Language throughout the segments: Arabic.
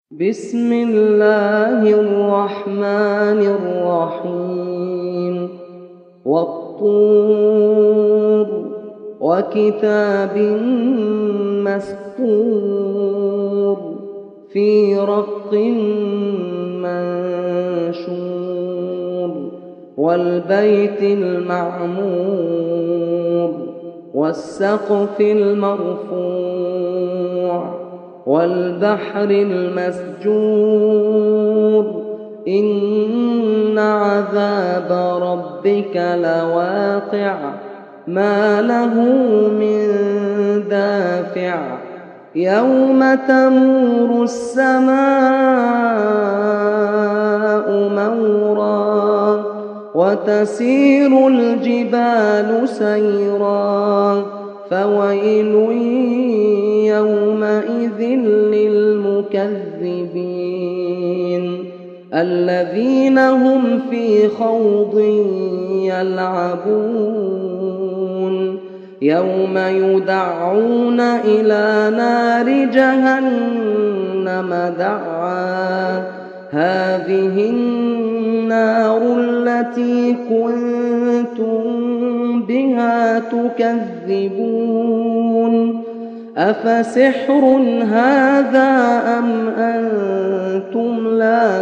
بسم الله الرحمن الرحيم والطور وكتاب مسطور في رق منشور والبيت المعمور والسقف المرفوع والبحر المسجور إن عذاب ربك لواقع ما له من دافع يوم تمور السماء مورا وتسير الجبال سيرا فويل يومئذ للمكذبين الذين هم في خوض يلعبون يوم يدعون إلى نار جهنم دعا هذه النار التي كنتم بها تكذبون أفسحر هذا أم أنتم لا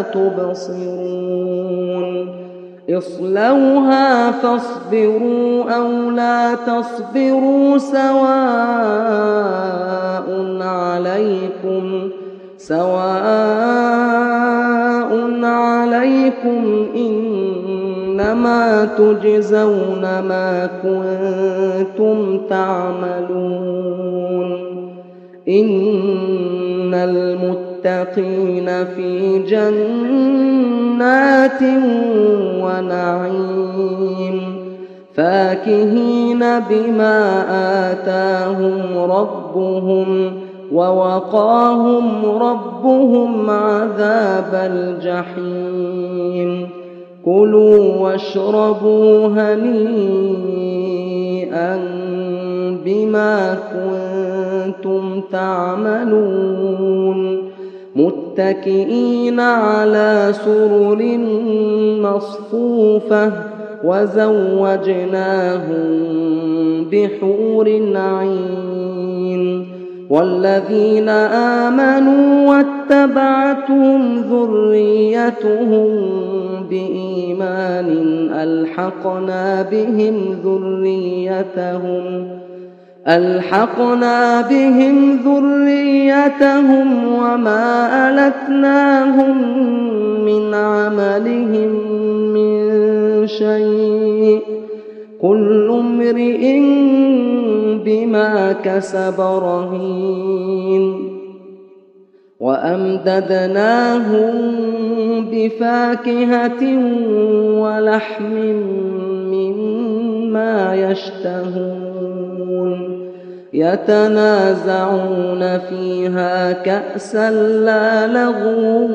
تبصرون اصلوها فاصبروا أو لا تصبروا سواء عليكم إنما تجزون ما كنتم تعملون إن المتقين في جنات ونعيم فاكهين بما آتاهم ربهم ووقاهم ربهم عذاب الجحيم كلوا واشربوا هنيئا بما كنتم تعملون متكئين على سرر مصفوفة وزوجناهم بحور عين والذين آمنوا واتبعتهم ذريتهم بإيمان ألحقنا بهم ذريتهم وما ألتناهم من عملهم من شيء كل امرئ بما كسب رهين وأمددناهم بفاكهة ولحم مما يشتهون يتنازعون فيها كأسا لا لغو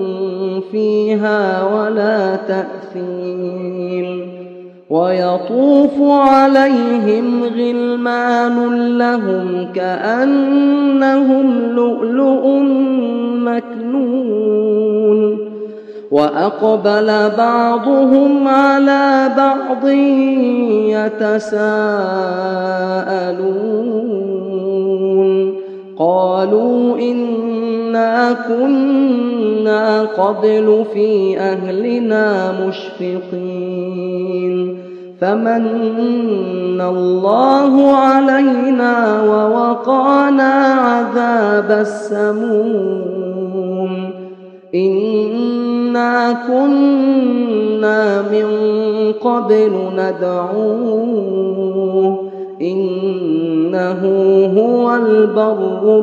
فيها ولا تأثيم ويطوف عليهم غلمان لهم كأنهم لؤلؤ مكنون وأقبل بعضهم على بعض يتساءلون قالوا إنا كنا قبل في أهلنا مشفقين فمن الله علينا ووقانا عذاب السموم إنا كنا من قبل ندعوه إنه هو البر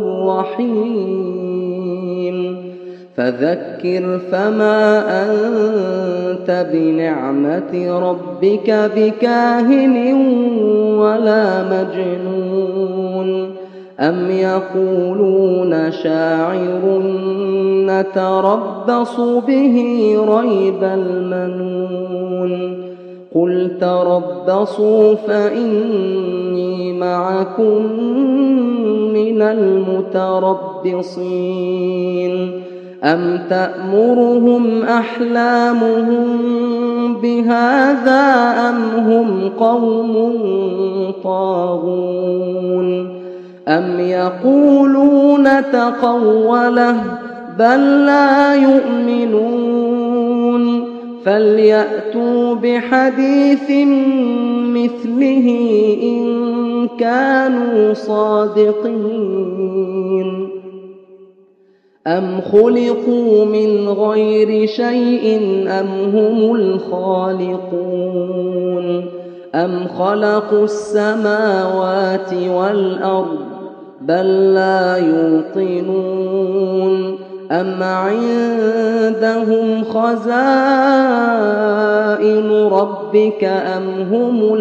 الرحيم فذكر فما أنت بنعمة ربك بكاهن ولا مجنون أم يقولون شاعر نتربص به ريب المنون قل تربصوا فإني معكم من المتربصين أم تأمرهم أحلامهم بهذا أم هم قوم طاغون أم يقولون تقوله بل لا يؤمنون فليأتوا بحديث مثله إن كانوا صادقين أم خلقوا من غير شيء أم هم الخالقون أم خلقوا السماوات والأرض بل لا يوقنون أم عندهم خزائن ربك أم هم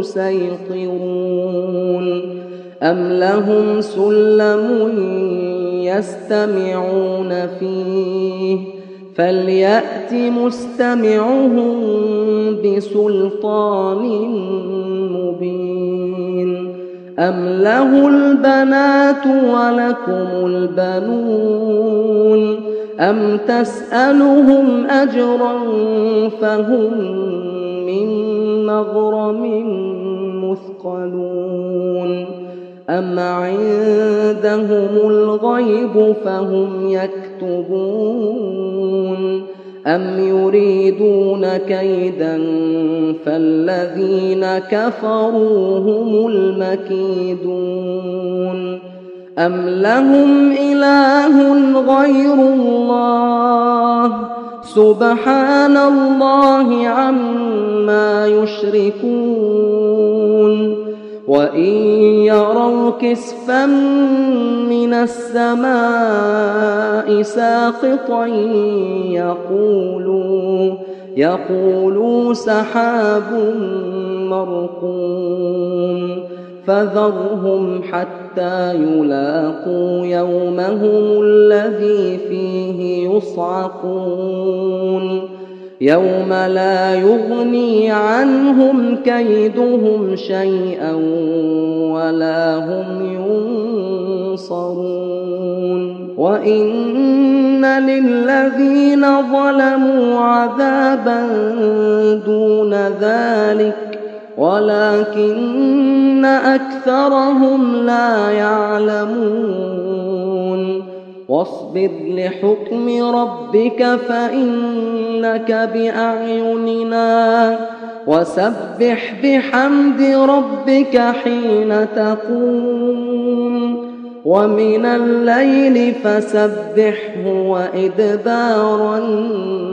المسيطرون أم لهم سلم يستمعون فيه فليأت مستمعهم بسلطان مبين أم له البنات ولكم البنون أم تسألهم أجرا فهم من مغرم مثقلون أم عندهم الغيب فهم يكتبون أم يريدون كيدا فالذين كفروا هم المكيدون أم لهم إله غير الله سبحان الله عما يشركون وإن يروا كسفا من السماء ساقطا يقولوا سحاب مرقوم فذرهم حتى يلاقوا يومهم الذي فيه يصعقون يوم لا يغني عنهم كيدهم شيئا ولا هم ينصرون وإن للذين ظلموا عذابا دون ذلك ولكن أكثرهم لا يعلمون واصبر لحكم ربك فإنك بأعيننا وسبح بحمد ربك حين تقوم ومن الليل فسبحه وإدبار النجوم